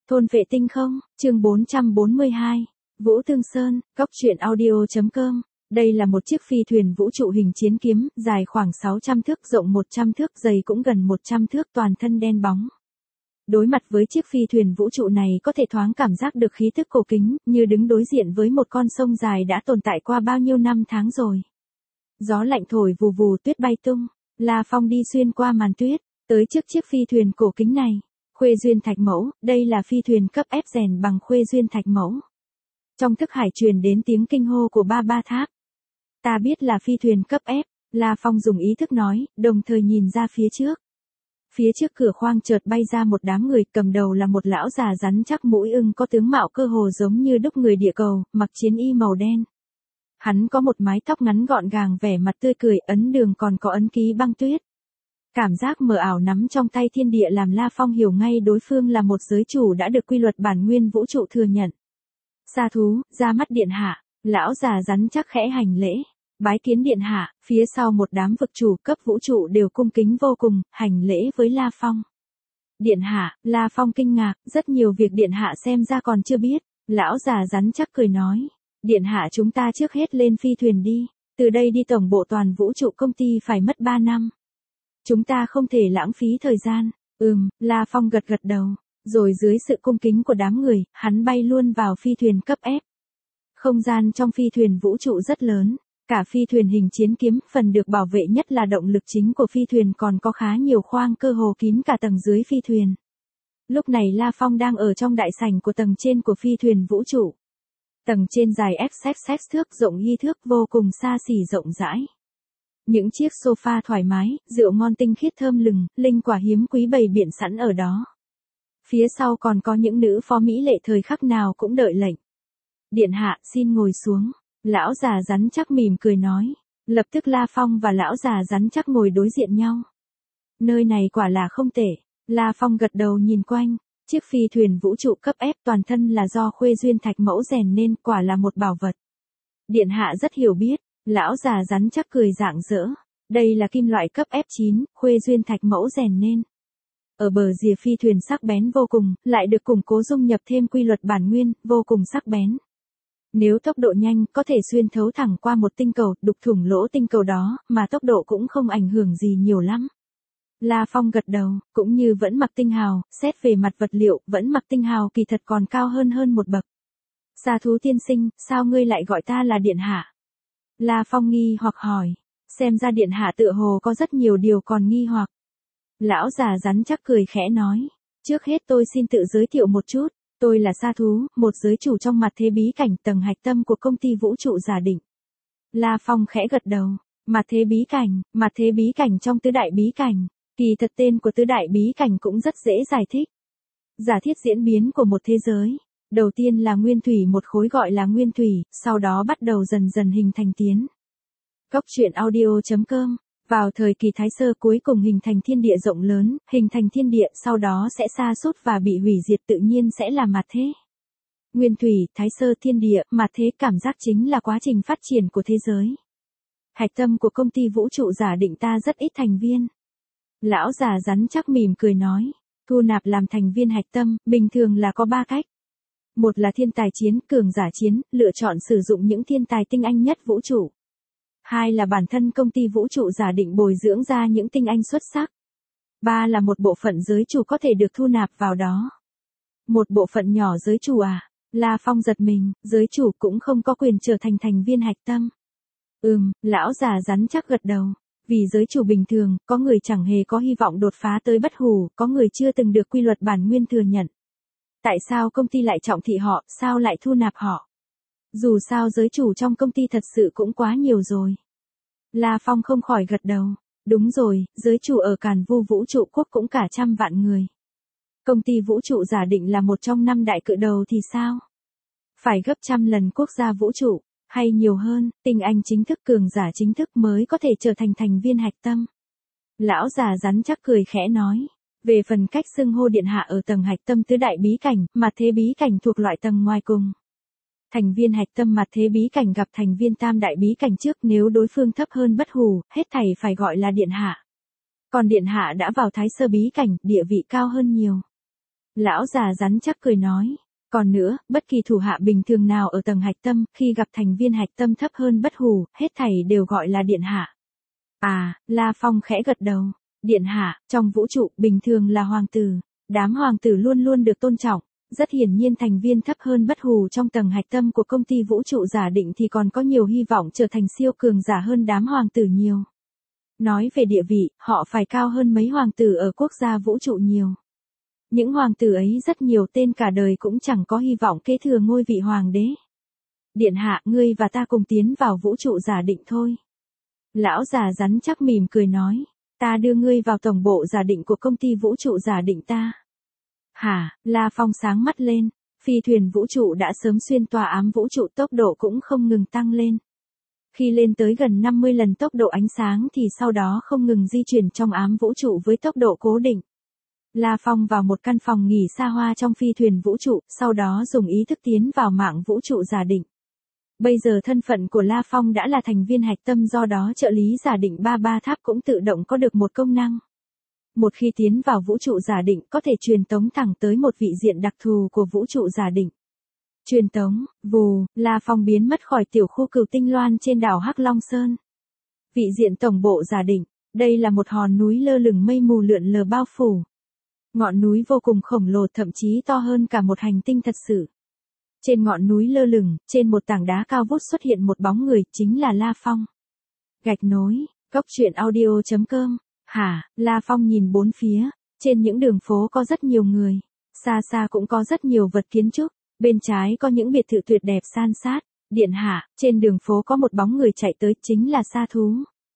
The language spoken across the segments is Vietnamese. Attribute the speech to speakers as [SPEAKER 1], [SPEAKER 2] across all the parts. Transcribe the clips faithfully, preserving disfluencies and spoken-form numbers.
[SPEAKER 1] Thôn vệ tinh không, chương bốn trăm bốn mươi hai. Vũ Tương Sơn, Cóc truyện audio.com. Đây là một chiếc phi thuyền vũ trụ hình chiến kiếm, dài khoảng sáu trăm thước, rộng một trăm thước, dày cũng gần một trăm thước, toàn thân đen bóng. Đối mặt với chiếc phi thuyền vũ trụ này có thể thoáng cảm giác được khí tức cổ kính, như đứng đối diện với một con sông dài đã tồn tại qua bao nhiêu năm tháng rồi. Gió lạnh thổi vù vù, tuyết bay tung, La Phong đi xuyên qua màn tuyết, tới trước chiếc phi thuyền cổ kính này. Khuê duyên thạch mẫu, đây là phi thuyền cấp ép rèn bằng khuê duyên thạch mẫu. Trong thức hải truyền đến tiếng kinh hô của ba ba tháp. Ta biết là phi thuyền cấp ép, La Phong dùng ý thức nói, đồng thời nhìn ra phía trước. Phía trước cửa khoang chợt bay ra một đám người, cầm đầu là một lão già rắn chắc mũi ưng có tướng mạo cơ hồ giống như đúc người địa cầu, mặc chiến y màu đen. Hắn có một mái tóc ngắn gọn gàng, vẻ mặt tươi cười, ấn đường còn có ấn ký băng tuyết. Cảm giác mờ ảo nắm trong tay thiên địa làm La Phong hiểu ngay đối phương là một giới chủ đã được quy luật bản nguyên vũ trụ thừa nhận. Sa thú, ra mắt điện hạ, lão già rắn chắc khẽ hành lễ, bái kiến điện hạ, phía sau một đám vực chủ cấp vũ trụ đều cung kính vô cùng, hành lễ với La Phong. Điện hạ, La Phong kinh ngạc, rất nhiều việc điện hạ xem ra còn chưa biết, lão già rắn chắc cười nói, điện hạ chúng ta trước hết lên phi thuyền đi, từ đây đi tổng bộ toàn vũ trụ công ty phải mất ba năm. Chúng ta không thể lãng phí thời gian. Ừm, La Phong gật gật đầu, rồi dưới sự cung kính của đám người, hắn bay luôn vào phi thuyền cấp ép. Không gian trong phi thuyền vũ trụ rất lớn, cả phi thuyền hình chiến kiếm, phần được bảo vệ nhất là động lực chính của phi thuyền còn có khá nhiều khoang cơ hồ kín cả tầng dưới phi thuyền. Lúc này La Phong đang ở trong đại sảnh của tầng trên của phi thuyền vũ trụ. Tầng trên dài xx thước, rộng y thước, vô cùng xa xỉ rộng rãi. Những chiếc sofa thoải mái, rượu ngon tinh khiết thơm lừng, linh quả hiếm quý bày biện sẵn ở đó. Phía sau còn có những nữ phó mỹ lệ thời khắc nào cũng đợi lệnh. Điện hạ, xin ngồi xuống. Lão già rắn chắc mỉm cười nói. Lập tức La Phong và lão già rắn chắc ngồi đối diện nhau. Nơi này quả là không tệ. La Phong gật đầu nhìn quanh. Chiếc phi thuyền vũ trụ cấp ép toàn thân là do khuê duyên thạch mẫu rèn nên, quả là một bảo vật. Điện hạ rất hiểu biết. Lão già rắn chắc cười rạng rỡ. Đây là kim loại cấp ép chín, khuê duyên thạch mẫu rèn nên. Ở bờ rìa phi thuyền sắc bén vô cùng, lại được củng cố dung nhập thêm quy luật bản nguyên, vô cùng sắc bén. Nếu tốc độ nhanh, có thể xuyên thấu thẳng qua một tinh cầu, đục thủng lỗ tinh cầu đó, mà tốc độ cũng không ảnh hưởng gì nhiều lắm. La Phong gật đầu, cũng như vẫn mặc tinh hào, xét về mặt vật liệu, vẫn mặc tinh hào kỳ thật còn cao hơn hơn một bậc. Sa thú tiên sinh, sao ngươi lại gọi ta là điện hạ? La Phong nghi hoặc hỏi, xem ra điện hạ tựa hồ có rất nhiều điều còn nghi hoặc. Lão già rắn chắc cười khẽ nói, trước hết tôi xin tự giới thiệu một chút, tôi là Sa thú, một giới chủ trong mặt thế bí cảnh, tầng hạch tâm của công ty vũ trụ Giả Định. La Phong khẽ gật đầu, mặt thế bí cảnh, mặt thế bí cảnh trong tứ đại bí cảnh, kỳ thật tên của tứ đại bí cảnh cũng rất dễ giải thích. Giả thiết diễn biến của một thế giới. Đầu tiên là nguyên thủy, một khối gọi là nguyên thủy, sau đó bắt đầu dần dần hình thành tiến. Cóc truyện audio.com. Vào thời kỳ Thái Sơ cuối cùng hình thành thiên địa rộng lớn, hình thành thiên địa sau đó sẽ sa sút và bị hủy diệt, tự nhiên sẽ là mặt thế. Nguyên thủy, Thái Sơ, thiên địa, mặt thế, cảm giác chính là quá trình phát triển của thế giới. Hạch tâm của công ty vũ trụ Giả Định ta rất ít thành viên. Lão già rắn chắc mỉm cười nói, thu nạp làm thành viên hạch tâm, bình thường là có ba cách. Một là thiên tài chiến, cường giả chiến, lựa chọn sử dụng những thiên tài tinh anh nhất vũ trụ. Hai là bản thân công ty vũ trụ Giả Định bồi dưỡng ra những tinh anh xuất sắc. Ba là một bộ phận giới chủ có thể được thu nạp vào đó. Một bộ phận nhỏ giới chủ à? La Phong giật mình, giới chủ cũng không có quyền trở thành thành viên hạch tâm. Ừm, lão già rắn chắc gật đầu. Vì giới chủ bình thường, có người chẳng hề có hy vọng đột phá tới bất hủ, có người chưa từng được quy luật bản nguyên thừa nhận. Tại sao công ty lại trọng thị họ, sao lại thu nạp họ? Dù sao giới chủ trong công ty thật sự cũng quá nhiều rồi. La Phong không khỏi gật đầu. Đúng rồi, giới chủ ở Càn Vu vũ trụ quốc cũng cả trăm vạn người. Công ty vũ trụ Giả Định là một trong năm đại cự đầu thì sao? Phải gấp trăm lần quốc gia vũ trụ, hay nhiều hơn, tinh anh chính thức, cường giả chính thức mới có thể trở thành thành viên hạch tâm. Lão già rắn chắc cười khẽ nói. Về phần cách xưng hô điện hạ ở tầng hạch tâm tứ đại bí cảnh, mặt thế bí cảnh thuộc loại tầng ngoài cùng. Thành viên hạch tâm mặt thế bí cảnh gặp thành viên tam đại bí cảnh trước, nếu đối phương thấp hơn bất hủ, hết thảy phải gọi là điện hạ. Còn điện hạ đã vào Thái Sơ bí cảnh, địa vị cao hơn nhiều. Lão già rắn chắc cười nói. Còn nữa, bất kỳ thủ hạ bình thường nào ở tầng hạch tâm, khi gặp thành viên hạch tâm thấp hơn bất hủ, hết thảy đều gọi là điện hạ. À, La Phong khẽ gật đầu. Điện hạ, trong vũ trụ, bình thường là hoàng tử. Đám hoàng tử luôn luôn được tôn trọng. Rất hiển nhiên thành viên thấp hơn bất hủ trong tầng hạch tâm của công ty vũ trụ giả định thì còn có nhiều hy vọng trở thành siêu cường giả hơn đám hoàng tử nhiều. Nói về địa vị, họ phải cao hơn mấy hoàng tử ở quốc gia vũ trụ nhiều. Những hoàng tử ấy rất nhiều tên cả đời cũng chẳng có hy vọng kế thừa ngôi vị hoàng đế. Điện hạ, ngươi và ta cùng tiến vào vũ trụ giả định thôi. Lão già rắn chắc mỉm cười nói, ta đưa ngươi vào tổng bộ giả định của công ty vũ trụ giả định ta. Hả, La Phong sáng mắt lên, phi thuyền vũ trụ đã sớm xuyên tòa ám vũ trụ, tốc độ cũng không ngừng tăng lên. Khi lên tới gần năm mươi lần tốc độ ánh sáng thì sau đó không ngừng di chuyển trong ám vũ trụ với tốc độ cố định. La Phong vào một căn phòng nghỉ xa hoa trong phi thuyền vũ trụ, sau đó dùng ý thức tiến vào mạng vũ trụ giả định. Bây giờ thân phận của La Phong đã là thành viên hạch tâm, do đó trợ lý giả định ba ba tháp cũng tự động có được một công năng. Một khi tiến vào vũ trụ giả định có thể truyền tống thẳng tới một vị diện đặc thù của vũ trụ giả định. Truyền tống, vù, La Phong biến mất khỏi tiểu khu Cửu Tinh Loan trên đảo Hắc Long Sơn. Vị diện tổng bộ giả định, đây là một hòn núi lơ lửng mây mù lượn lờ bao phủ. Ngọn núi vô cùng khổng lồ, thậm chí to hơn cả một hành tinh thật sự. Trên ngọn núi lơ lửng, trên một tảng đá cao vút xuất hiện một bóng người, chính là La Phong. Gạch nối, góc truyện audio chấm com. Hả, La Phong nhìn bốn phía, trên những đường phố có rất nhiều người, xa xa cũng có rất nhiều vật kiến trúc, bên trái có những biệt thự tuyệt đẹp san sát. Điện hạ, trên đường phố có một bóng người chạy tới, chính là Sa Thú.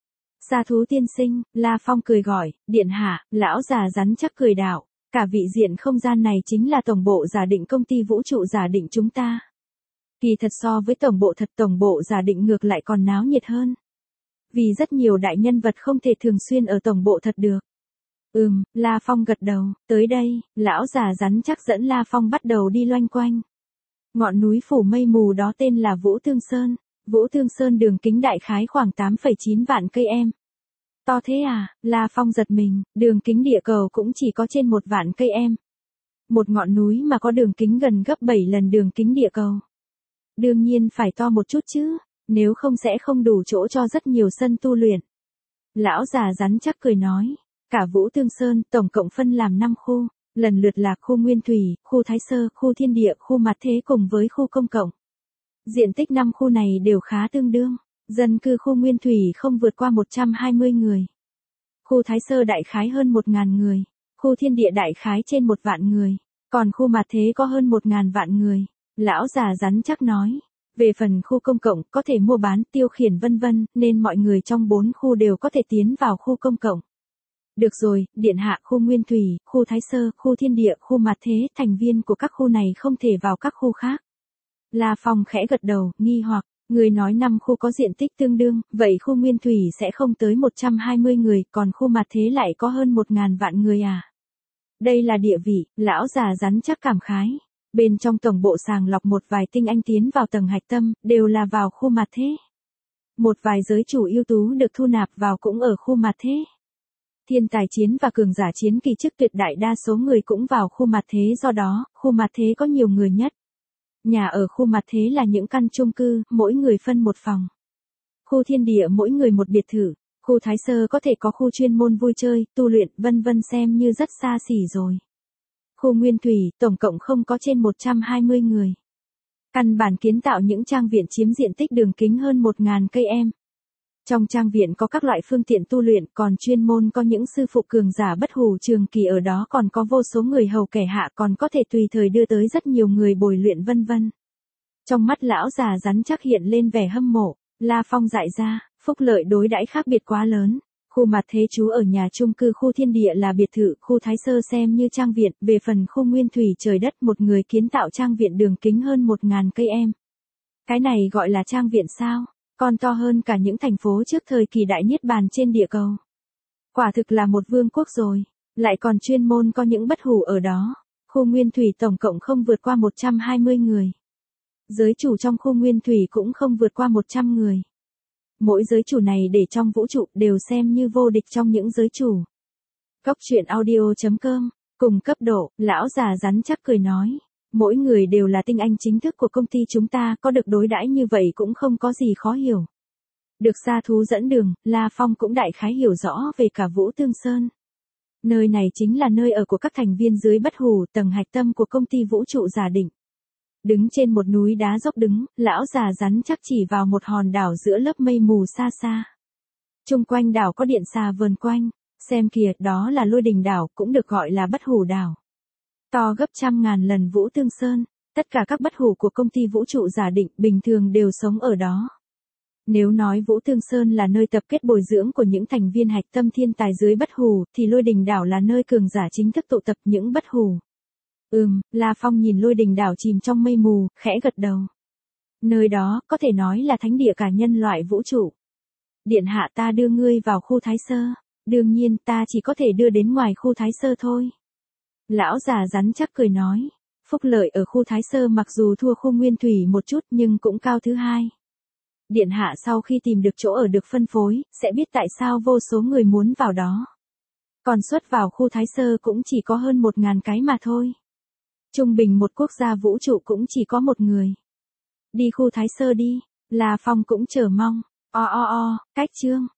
[SPEAKER 1] Sa Thú tiên sinh, La Phong cười gọi, điện hạ, lão già rắn chắc cười đạo, cả vị diện không gian này chính là tổng bộ giả định công ty vũ trụ giả định chúng ta. Kỳ thật so với tổng bộ thật, tổng bộ giả định ngược lại còn náo nhiệt hơn. Vì rất nhiều đại nhân vật không thể thường xuyên ở tổng bộ thật được. Ừm, La Phong gật đầu, tới đây, lão già rắn chắc dẫn La Phong bắt đầu đi loanh quanh. Ngọn núi phủ mây mù đó tên là Vũ Thương Sơn. Vũ Thương Sơn đường kính đại khái khoảng tám phẩy chín vạn cây em. To thế à, La Phong giật mình, đường kính địa cầu cũng chỉ có trên một vạn cây em. Một ngọn núi mà có đường kính gần gấp bảy lần đường kính địa cầu. Đương nhiên phải to một chút chứ, nếu không sẽ không đủ chỗ cho rất nhiều sân tu luyện. Lão già rắn chắc cười nói, cả Vũ Thương Sơn tổng cộng phân làm năm khu, lần lượt là khu Nguyên Thủy, khu Thái Sơ, khu Thiên Địa, khu Mặt Thế cùng với khu Công Cộng. Diện tích năm khu này đều khá tương đương, dân cư khu Nguyên Thủy không vượt qua một trăm hai mươi người. Khu Thái Sơ đại khái hơn một nghìn người, khu Thiên Địa đại khái trên một vạn người, còn khu Mặt Thế có hơn một nghìn vạn người. Lão già rắn chắc nói, về phần khu công cộng có thể mua bán, tiêu khiển vân vân, nên mọi người trong bốn khu đều có thể tiến vào khu công cộng. Được rồi, điện hạ, khu Nguyên Thủy, khu Thái Sơ, khu Thiên Địa, khu Mặt Thế, thành viên của các khu này không thể vào các khu khác. La Phong khẽ gật đầu, nghi hoặc, người nói năm khu có diện tích tương đương, vậy khu Nguyên Thủy sẽ không tới một trăm hai mươi người, còn khu Mặt Thế lại có hơn một nghìn vạn người à? Đây là địa vị, lão già rắn chắc cảm khái. Bên trong tổng bộ sàng lọc một vài tinh anh tiến vào tầng hạch tâm, đều là vào khu Mặt Thế. Một vài giới chủ ưu tú được thu nạp vào cũng ở khu Mặt Thế. Thiên tài chiến và cường giả chiến kỳ chức tuyệt đại đa số người cũng vào khu Mặt Thế, do đó, khu Mặt Thế có nhiều người nhất. Nhà ở khu Mặt Thế là những căn chung cư, mỗi người phân một phòng. Khu Thiên Địa mỗi người một biệt thự. Khu Thái Sơ có thể có khu chuyên môn vui chơi, tu luyện, vân vân, xem như rất xa xỉ rồi. Khu Nguyên Thủy, tổng cộng không có trên một trăm hai mươi người. Căn bản kiến tạo những trang viện chiếm diện tích đường kính hơn một nghìn cây em. Trong trang viện có các loại phương tiện tu luyện, còn chuyên môn có những sư phụ cường giả bất hủ trường kỳ ở đó, còn có vô số người hầu kẻ hạ, còn có thể tùy thời đưa tới rất nhiều người bồi luyện vân vân. Trong mắt lão già rắn chắc hiện lên vẻ hâm mộ, La Phong dại ra, phúc lợi đối đãi khác biệt quá lớn. Khu Mặt Thế trú ở nhà chung cư, khu Thiên Địa là biệt thự, khu Thái Sơ xem như trang viện, về phần khu Nguyên Thủy trời đất, một người kiến tạo trang viện đường kính hơn một nghìn cây em. Cái này gọi là trang viện sao? Còn to hơn cả những thành phố trước thời kỳ đại niết bàn trên địa cầu. Quả thực là một vương quốc rồi, lại còn chuyên môn có những bất hủ ở đó. Khu Nguyên Thủy tổng cộng không vượt qua một trăm hai mươi người. Giới chủ trong khu Nguyên Thủy cũng không vượt qua một trăm người. Mỗi giới chủ này để trong vũ trụ đều xem như vô địch trong những giới chủ. Góc truyện audio chấm com Cùng cấp độ, lão già rắn chắc cười nói. Mỗi người đều là tinh anh chính thức của công ty chúng ta, có được đối đãi như vậy cũng không có gì khó hiểu. Được sa thú dẫn đường, La Phong cũng đại khái hiểu rõ về cả Vũ Tương Sơn. Nơi này chính là nơi ở của các thành viên dưới Bất Hủ, tầng hạch tâm của công ty vũ trụ Giả Định. Đứng trên một núi đá dốc đứng, lão già rắn chắc chỉ vào một hòn đảo giữa lớp mây mù xa xa. Chung quanh đảo có điện xà vờn quanh, xem kìa, đó là Lôi Đình đảo, cũng được gọi là Bất Hủ đảo. To gấp trăm ngàn lần Vũ Tương Sơn, tất cả các bất hủ của công ty vũ trụ Giả Định bình thường đều sống ở đó. Nếu nói Vũ Tương Sơn là nơi tập kết bồi dưỡng của những thành viên hạch tâm thiên tài dưới bất hủ, thì Lôi Đình đảo là nơi cường giả chính thức tụ tập những bất hủ. Ừm, La Phong nhìn Lôi Đình đảo chìm trong mây mù, khẽ gật đầu. Nơi đó, có thể nói là thánh địa cả nhân loại vũ trụ. Điện hạ, ta đưa ngươi vào khu Thái Sơ. Đương nhiên, ta chỉ có thể đưa đến ngoài khu Thái Sơ thôi. Lão già rắn chắc cười nói. Phúc lợi ở khu Thái Sơ mặc dù thua khu Nguyên Thủy một chút nhưng cũng cao thứ hai. Điện hạ sau khi tìm được chỗ ở được phân phối, sẽ biết tại sao vô số người muốn vào đó. Còn xuất vào khu Thái Sơ cũng chỉ có hơn một ngàn cái mà thôi. Trung bình một quốc gia vũ trụ cũng chỉ có một người. Đi khu Thái Sơ đi, La Phong cũng chờ mong. O o o, cách chương.